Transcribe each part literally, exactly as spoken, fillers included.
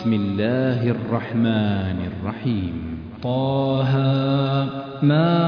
بسم الله الرحمن الرحيم. طه ما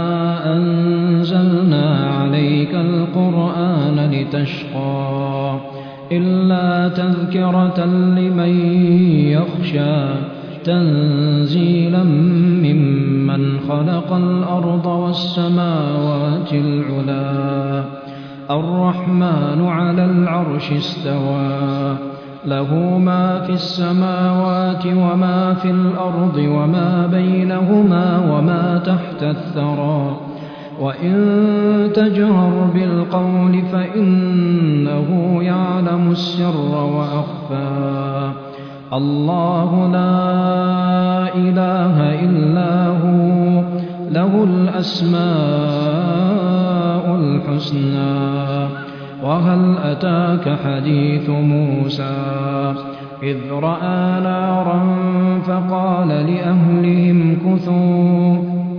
أنزلنا عليك القرآن لتشقى إلا تذكرة لمن يخشى تنزيلا ممن خلق الأرض والسماوات العلا الرحمن على العرش استوى له ما في السماوات وما في الأرض وما بينهما وما تحت الثرى وإن تجهر بالقول فإنه يعلم السر وأخفى الله لا إله إلا هو له الأسماء الحسنى. وهل أتاك حديث موسى إذ رأى نارا فقال لأهلهم كثوا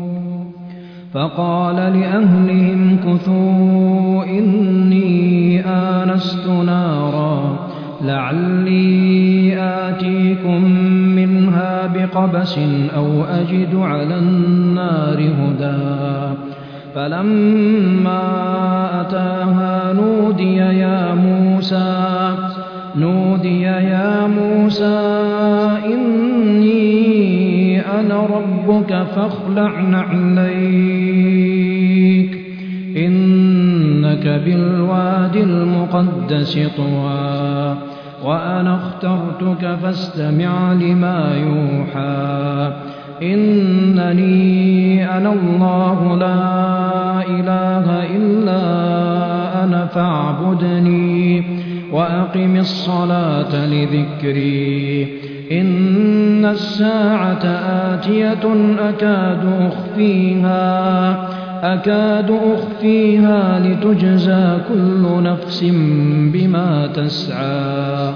فقال لأهلهم كثوا إني آنست نارا لعلي آتيكم منها بقبس أو أجد على النار هدى. فلما أتاها نودي يا موسى نودي يا موسى إني أنا ربك فاخلع نعليك إنك بالواد المقدس طوى وأنا اخترتك فاستمع لما يوحى إنني أنا الله لا إله إلا أنا فاعبدني وأقم الصلاة لذكري إن الساعة آتية أكاد أخفيها أكاد أخفيها لتجزى كل نفس بما تسعى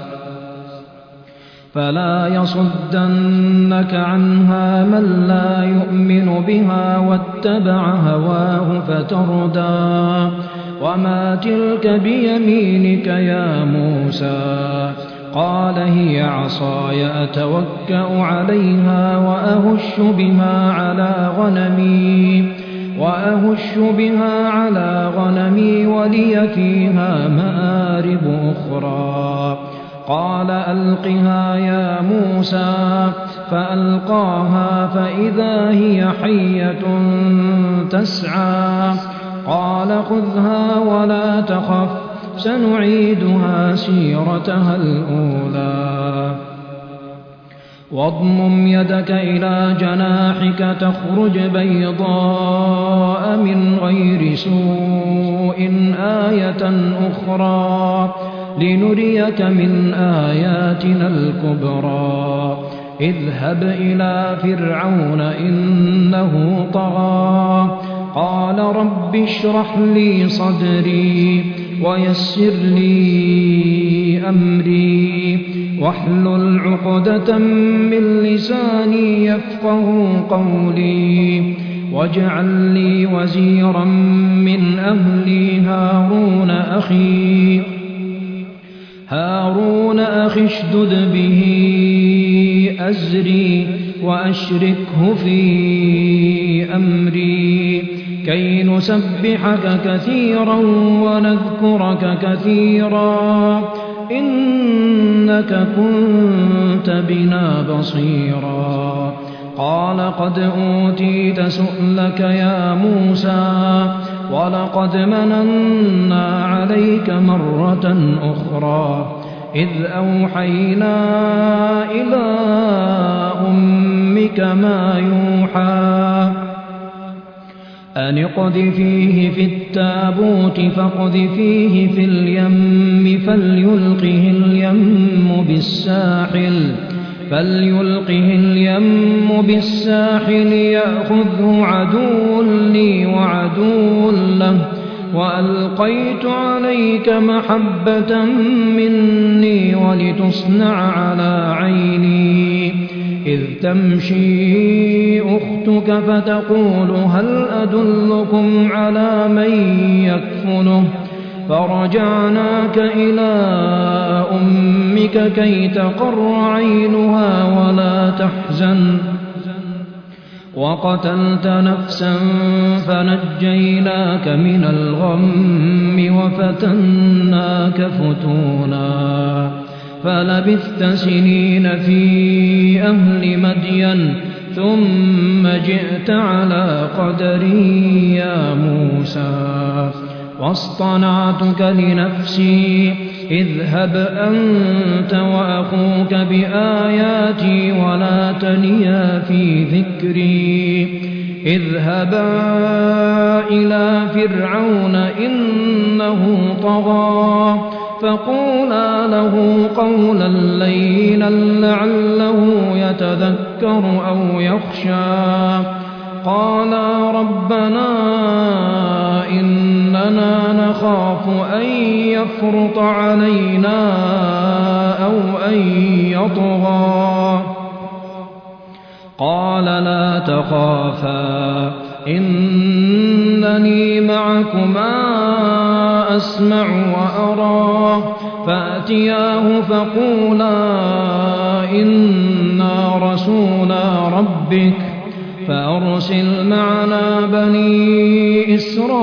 فلا يصدنك عنها من لا يؤمن بها واتبع هواه فتردى. وما تلك بيمينك يا موسى قال هي عصاي أتوكأ عليها وأهش بها على غنمي وأهش بها على غنمي ولي فيها مآرب أخرى. قال ألقها يا موسى فألقاها فإذا هي حية تسعى قال خذها ولا تخف سنعيدها سيرتها الأولى. واضمم يدك إلى جناحك تخرج بيضاء من غير سوء آية أخرى لنريك من آياتنا الكبرى. اذهب إلى فرعون إنه طغى قال رب اشرح لي صدري ويسر لي أمري واحلل عقدة من لساني يفقه قولي واجعل لي وزيرا من أهلي هارون أخي هارون أخي اشدد به أزري وأشركه في أمري كي نسبحك كثيرا ونذكرك كثيرا إنك كنت بنا بصيرا. قال قد أوتيت سؤلك يا موسى ولقد مننا عليك مرة أخرى إذ أوحينا إلى أمك ما يوحى أن اقذفيه في التابوت فاقذفيه في اليم فليلقه اليم بالساحل فليلقه اليم بالساحل يأخذه عدو لي وعدو له وألقيت عليك محبة مني ولتصنع على عيني إذ تمشي أختك فتقول هل أدلكم على من يكفله فرجعناك إلى أمك كي تقر عينها ولا تحزن وقتلت نفسا فنجيناك من الغم وفتناك فتونا فلبثت سنين في أهل مدين ثم جئت على قدري يا موسى واصطنعتك لنفسي اذهب أنت وأخوك بآياتي ولا تنيا في ذكري اذهبا إلى فرعون إنه طغى فقولا له قولا لينا لعله يتذكر أو يخشى قالا ربنا إننا نخاف أن يفرط علينا أو أن يطغى قال لا تخافا إنني معكما أسمع وأرى فأتياه فقولا إنا رسولا ربك فأرسل معنا بني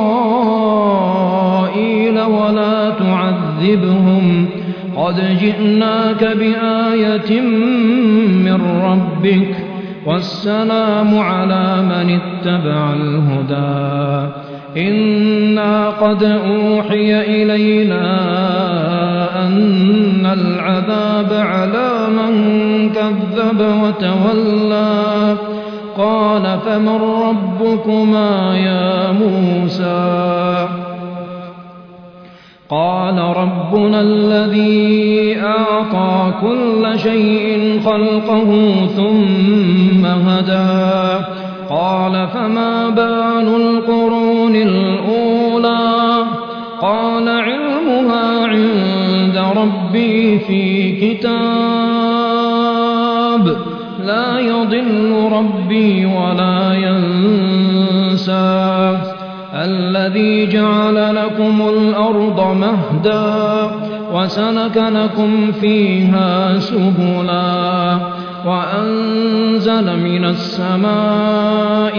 إسرائيل ولا تعذبهم قد جئناك بآية من ربك والسلام على من اتبع الهدى إنا قد أوحي إلينا أن العذاب على من كذب وتولى قال فمن ربكما يا موسى قال ربنا الذي أعطى كل شيء خلقه ثم هدى قال فما بال القرون الأولى قال علمها عند ربي في كتاب لا يضل ربي ولا ينسى الذي جعل لكم الأرض مهدا وسلك لكم فيها سبلا وأنزل من السماء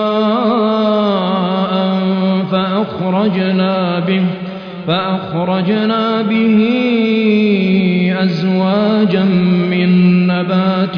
ماء فأخرجنا به فأخرجنا به أزواجا من نبات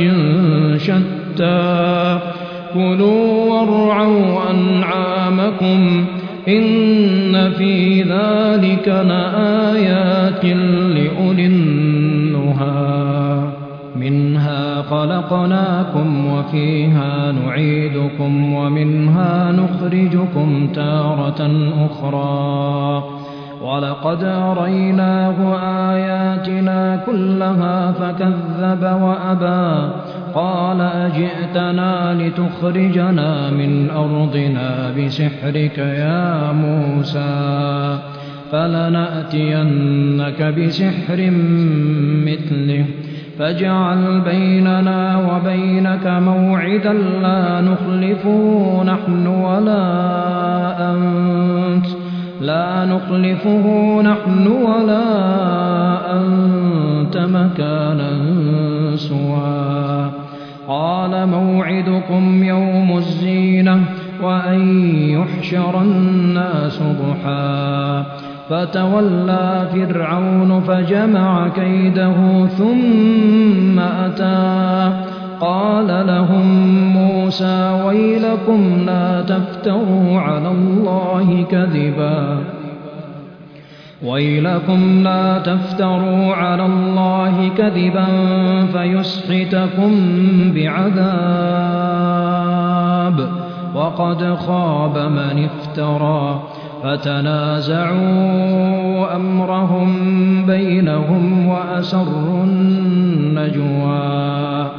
شتى كلوا وارعوا أنعامكم إن في ذلك لآيات لأولي النهى منها خلقناكم وفيها نعيدكم ومنها نخرجكم تارة أخرى ولقد أريناه آياتنا كلها فكذب وأبى قال أجئتنا لتخرجنا من أرضنا بسحرك يا موسى فلنأتينك بسحر مثله فاجعل بيننا وبينك موعدا لا نخلفه نحن ولا أنت لا نخلفه نحن ولا أنت مكانا سوى قال موعدكم يوم الزينة وأن يحشر الناس ضحى فتولى فرعون فجمع كيده ثم أتى قال لهم موسى ويلكم لا تفتروا على الله كذبا ويلكم لا تفتروا على الله كذبا فيسحتكم بعذاب وقد خاب من افترى فتنازعوا أمرهم بينهم وأسروا النجوى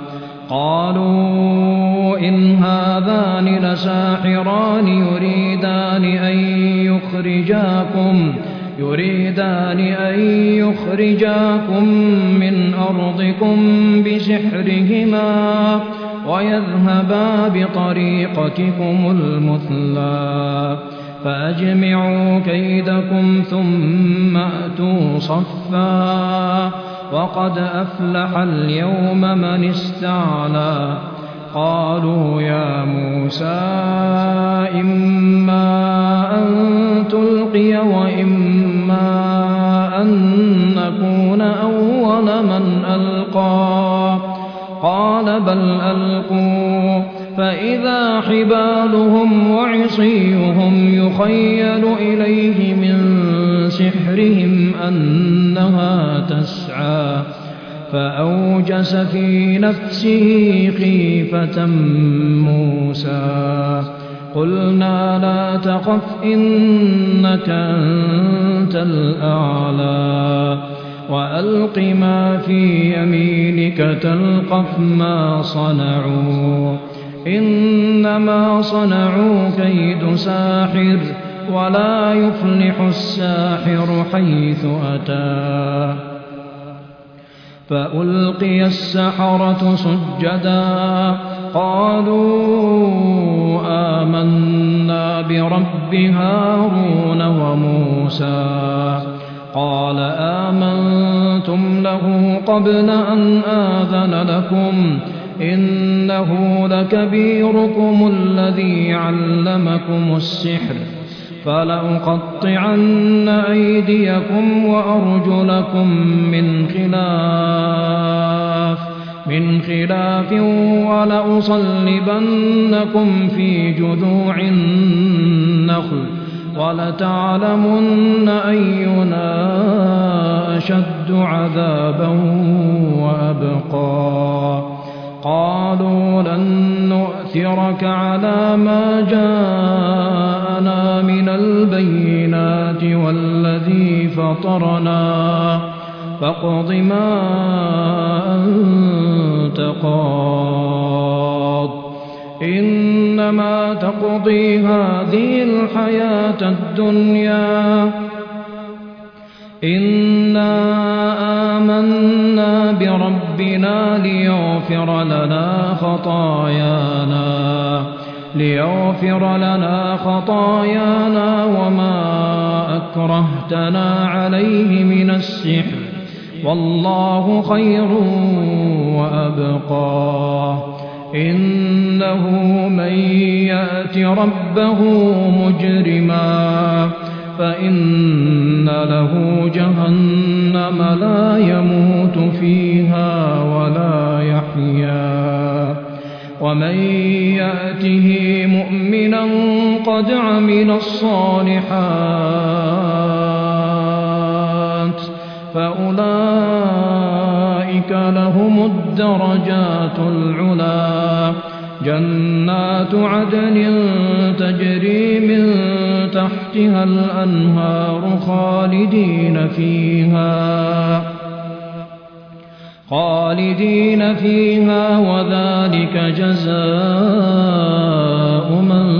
قالوا إن هذان لساحران يريدان أن يخرجاكم يريدان أن يخرجاكم من أرضكم بسحرهما ويذهبا بطريقتكم المثلى فأجمعوا كيدكم ثم أتوا صفا وقد أفلح اليوم من استعلى قالوا يا موسى إما أن تلقي وإما أن نكون أول من ألقى قال بل ألقوا فإذا حبالهم وعصيهم يخيل إليه من سحرهم أنها تسعى فأوجس في نفسه خيفة موسى قلنا لا تخف إنك أنت الأعلى وألق ما في يمينك تلقف ما صنعوا إنما صنعوا كيد ساحر ولا يفلح الساحر حيث أتى فألقي السحرة سجدا قالوا آمنا برب هارون وموسى قال آمنتم له قبل أن آذن لكم إنه لكبيركم الذي علمكم السحر فلأقطعن أيديكم وأرجلكم من خلاف من خلاف ولأصلبنكم في جذوع النخل ولتعلمن أينا أشد عذابا وأبقى قالوا لن نؤثرك على ما جاءنا من البينات والذي فطرنا فاقض ما أنت قاض إنما تقضي هذه الحياة الدنيا إنا آمنا بربنا ليغفر لنا خطايانا ليغفر لنا خطايانا وما أكرهتنا عليه من السحر والله خير وأبقى إنه من يأت ربه مجرما فإن له جهنم لا يموت فيها ولا يحيا ومن يأته مؤمنا قد عمل الصالحات فأولئك لهم الدرجات العلى جنات عدن تجري من تحتها الأنهار خالدين فيها خالدين فيها وذلك جزاء من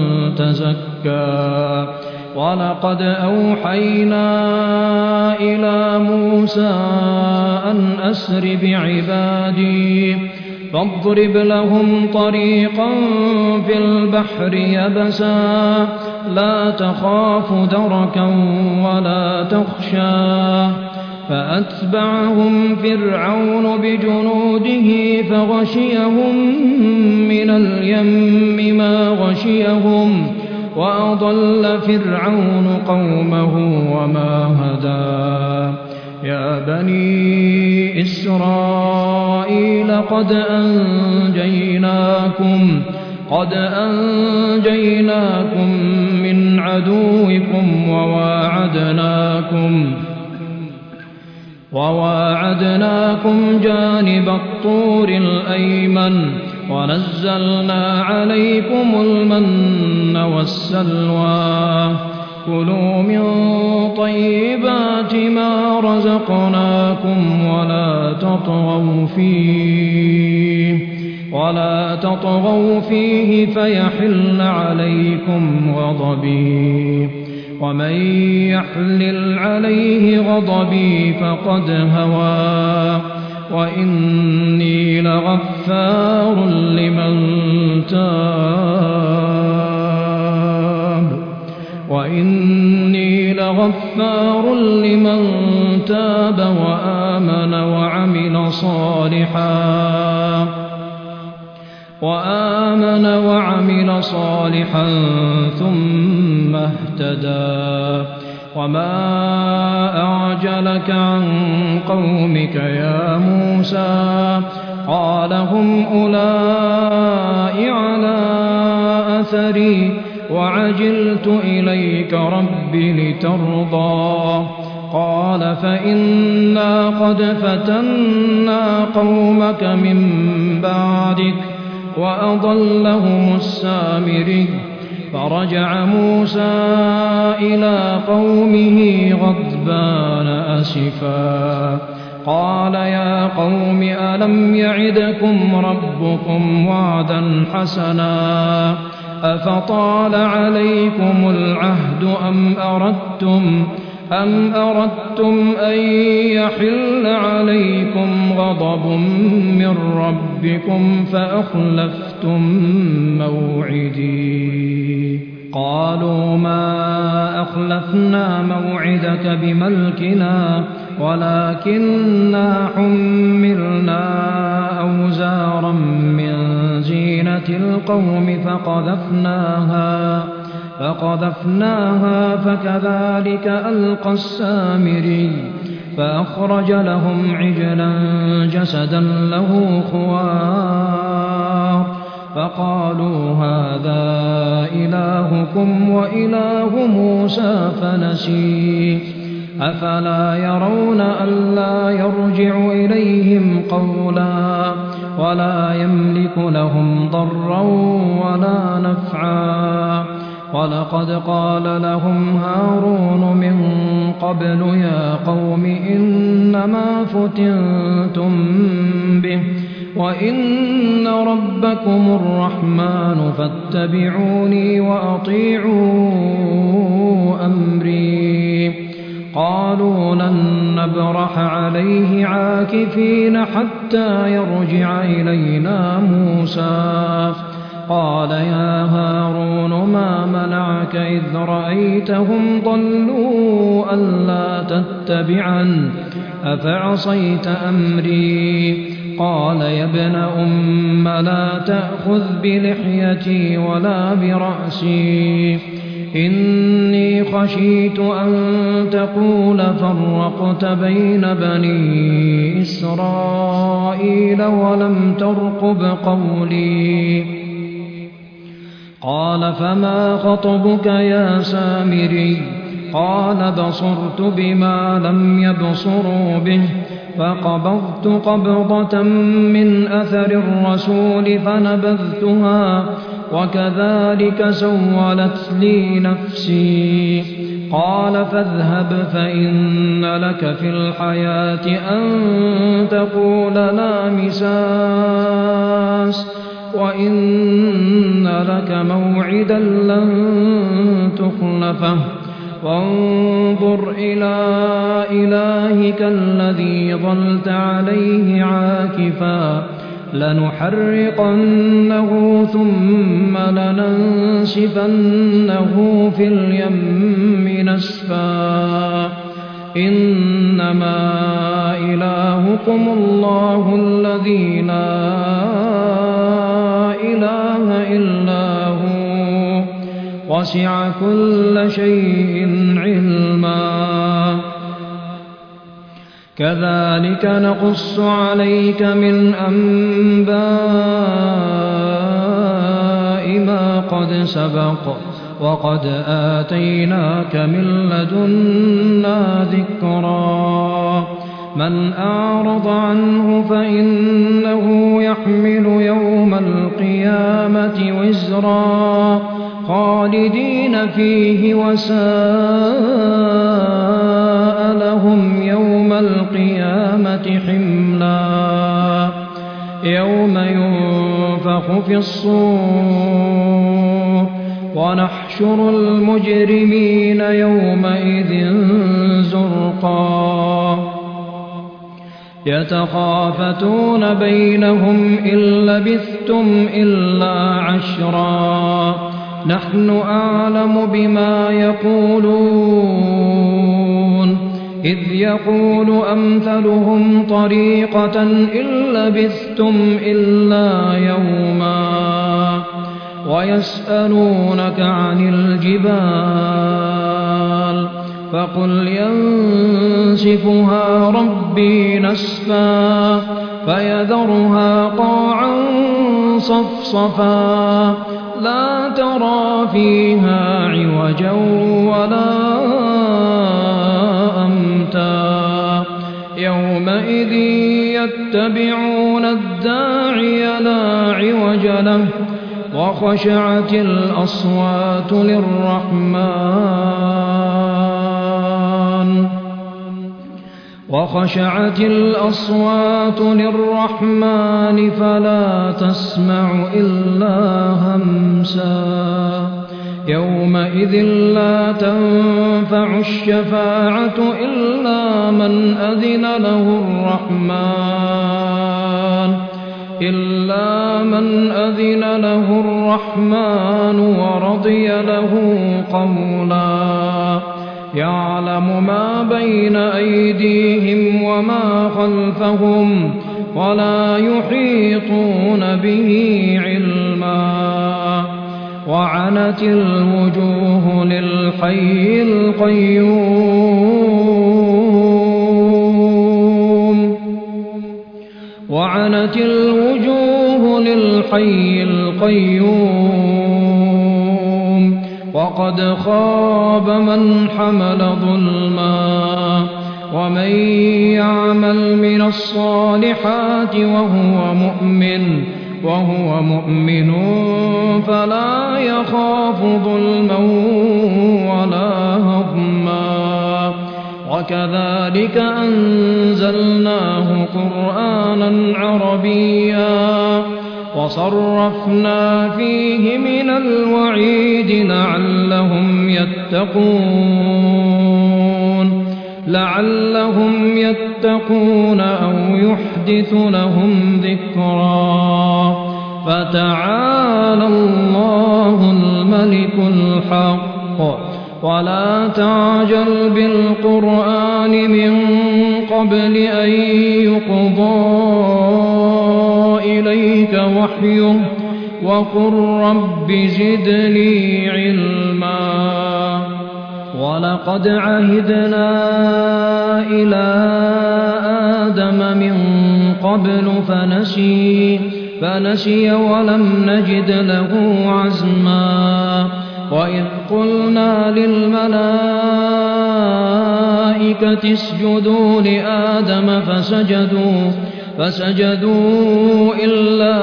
تزكى ولقد أوحينا إلى موسى أن أسر بعبادي فاضرب لهم طريقا في البحر يبسا لا تخاف دركا ولا تخشى فأتبعهم فرعون بجنوده فغشيهم من اليم ما غشيهم وأضل فرعون قومه وما هدى يا بني إسرائيل قد أنجيناكم قد أنجيناكم من عدوكم وواعدناكم وواعدناكم جانب الطور الأيمن ونزلنا عليكم المن والسلوى كلوا من طيبات ما رزقناكم ولا تطغوا فيه ولا تطغوا فيه فيحل عليكم غضبي ومن يحلل عليه غضبي فقد هوى وإني لغفار لمن تاب وإني لغفار لمن تاب وآمن وعمل صالحا وآمن وعمل صالحا ثم اهتدى وما أعجلك عن قومك يا موسى قال هم أولئك على أثري وعجلت إليك رب لترضى قال فإنا قد فتنا قومك من بعدك وأضلهم السامري فرجع موسى إلى قومه غضبان أسفا قال يا قوم ألم يعدكم ربكم وعدا حسنا أفطال عليكم العهد أم أردتم أم أردتم أن يحل عليكم غضب من ربكم فأخلفتم موعدي قالوا ما أخلفنا موعدك بملكنا ولكننا حملنا أوزارا من زينة القوم فقذفناها فقذفناها فكذلك ألقى السامري فأخرج لهم عجلا جسدا له خوار فقالوا هذا إلهكم وإله موسى فنسي أفلا يرون ألا يرجع إليهم قولا ولا يملك لهم ضرا ولا نفعا ولقد قال لهم هارون من قبل يا قوم إنما فتنتم به وإن ربكم الرحمن فاتبعوني وأطيعوا أمري قالوا لن نبرح عليه عاكفين حتى يرجع إلينا موسى قال يا هارون ما منعك إذ رأيتهم ضلوا ألا تتبعن أفعصيت أمري قال يا ابن أم لا تأخذ بلحيتي ولا برأسي إني خشيت أن تقول فرقت بين بني إسرائيل ولم ترقب قولي قال فما خطبك يا سامري قال بصرت بما لم يبصروا به فقبضت قبضة من أثر الرسول فنبذتها وكذلك سولت لي نفسي قال فاذهب فإن لك في الحياة أن تقول لا مساس وإن لك موعدا لن تخلفه وانظر إلى إلهك الذي ظلت عليه عاكفا لنحرقنه ثم لننسفنه في اليم نسفا إنما إلهكم الله الذي لا إله إلا هو وسع كل شيء علما كذلك نقص عليك من أنباء ما قد سبق وقد آتيناك من لدنا ذكرا من أعرض عنه فإنه يحمل يوم القيامة وزرا خالدين فيه وساء لهم يوم القيامة حملا يوم ينفخ في الصور ونحشر المجرمين يومئذ زرقا يتخافتون بينهم إن لبثتم إلا عشرا نحن أعلم بما يقولون إذ يقول أمثلهم طريقة إن لبثتم إلا يوما ويسألونك عن الجبال فقل ينسفها ربي نسفا فيذرها قاعا صفصفا لا ترى فيها عوجا ولا أمتا يومئذ يتبعون الداعي لا عوج له وخشعت الأصوات للرحمن وخشعت الأصوات للرحمن فلا تسمع إلا همسا يومئذ لا تنفع الشفاعة إلا من أذن له الرحمن إلا من أذن له الرحمن ورضي له قولا يعلم ما بين أيديهم وما خلفهم ولا يحيطون به علما وعنت الوجوه للحي القيوم وعنت الوجوه للحي القيوم وقد خاب من حمل ظلما ومن يعمل من الصالحات وهو مؤمن وهو مؤمن فلا يخاف ظلما ولا هضما وكذلك أنزلناه قرآنا عربيا وصرفنا فيه من الوعيد لعلهم يتقون لعلهم يتقون أو يحدث لهم ذكرا فتعالى الله الملك الحق ولا تعجل بالقرآن من قبل أن يقضى إليك وحيه وقل رب زدني علما ولقد عهدنا إلى آدم من قبل فنسي فنسي ولم نجد له عزما وإذ قلنا للملائكة اسجدوا لآدم فسجدوا فسجدوا إلا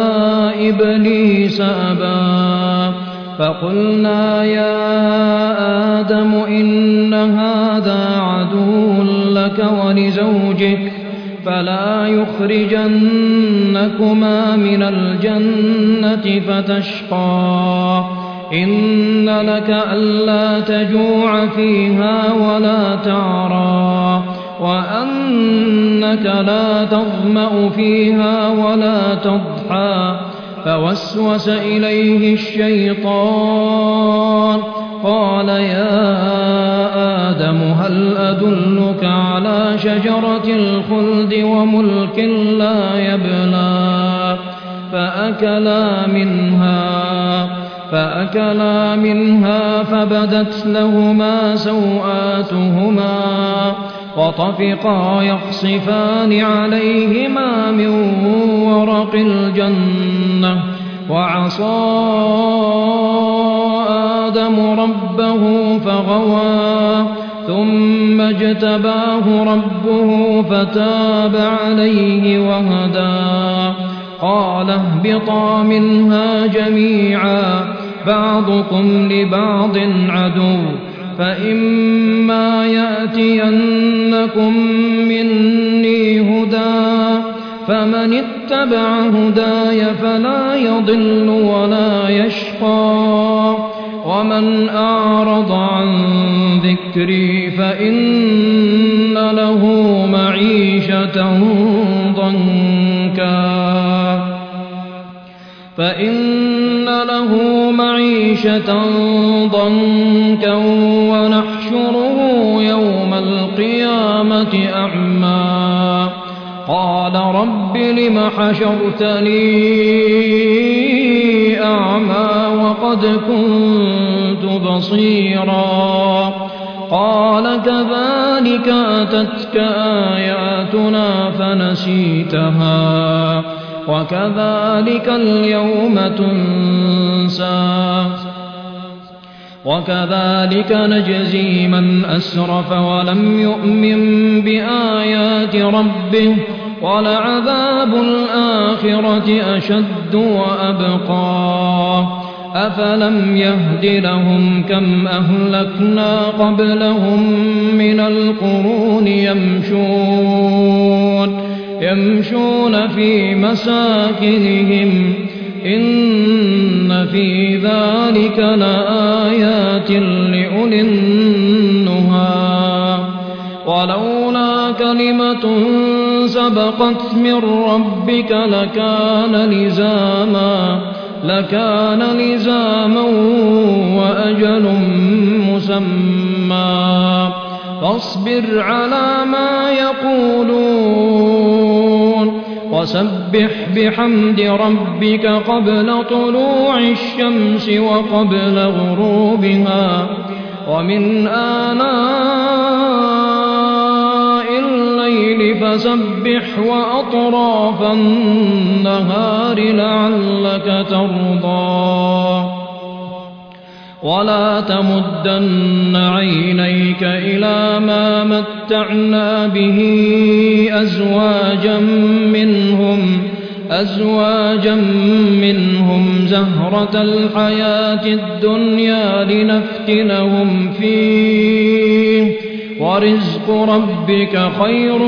إبليس أبى فقلنا يا آدم إن هذا عدو لك ولزوجك فلا يخرجنكما من الجنة فتشقى إن لك ألا تجوع فيها ولا تعرى وأنك لا تظمأ فيها ولا تضحى فوسوس إليه الشيطان قال يا آدم هل أدلك على شجرة الخلد وملك لا يبلى فأكلا منها فأكلا منها فبدت لهما سوآتهما وطفقا يخصفان عليهما من ورق الجنة وعصى آدم ربه فغوى ثم اجتباه ربه فتاب عليه وهدى قال اهبطا منها جميعا بعضكم لبعض عدو فإما يأتينكم مني هدى فمن اتبع هداي فلا يضل ولا يشقى ومن أعرض عن ذكري فإن له معيشة ضنكا فإن له معيشة ضنكا ونحشره يوم القيامة أعمى قال رب لم حشرتني أعمى وقد كنت بصيرا قال كذلك أتتك آياتنا فنسيتها وكذلك اليوم تنسى وكذلك نجزي من أسرف ولم يؤمن بآيات ربه ولعذاب الآخرة أشد وأبقى أفلم يهد لهم كم أهلكنا قبلهم من القرون يمشون يمشون في مساكنهم إن في ذلك لآيات لأولي النهى ولولا كلمة سبقت من ربك لكان لزاما لكان لزاما وأجل مسمى فاصبر على ما يقولون وسبح بحمد ربك قبل طلوع الشمس وقبل غروبها ومن آناء الليل فسبح وأطراف النهار لعلك ترضى ولا تمدن عينيك إلى ما متعنا به أزواجا منهم أزواجا منهم زهرة الحياة الدنيا لنفتنهم فيه ورزق ربك خير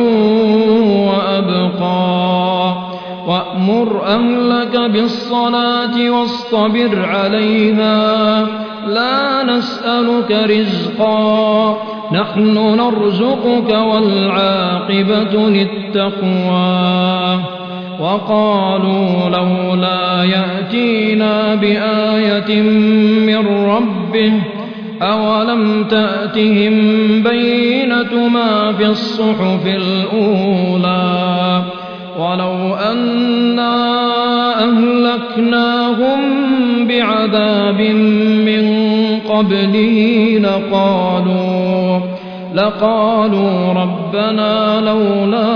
وأبقى وأمر أهلك بالصلاة واصطبر عليها لا نسألك رزقا نحن نرزقك والعاقبة للتقوى وقالوا لولا يأتينا بآية من ربه أولم تأتهم بينة ما في الصحف الأولى ولو أنا أهلكناهم بعذاب من قبله لقالوا لقالوا ربنا لولا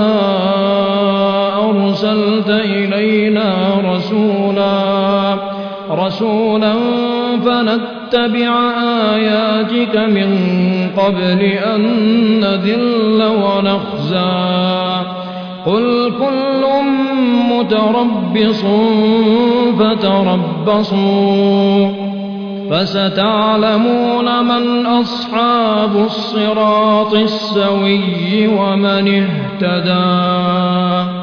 أرسلت إلينا رسولا رسولا فنتبع آياتك من قبل أن نذل ونخزى قل كل متربص فتربصوا فستعلمون من أصحاب الصراط السوي ومن اهتدى